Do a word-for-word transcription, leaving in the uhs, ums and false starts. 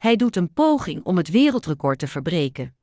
Hij doet een poging om het wereldrecord te verbreken.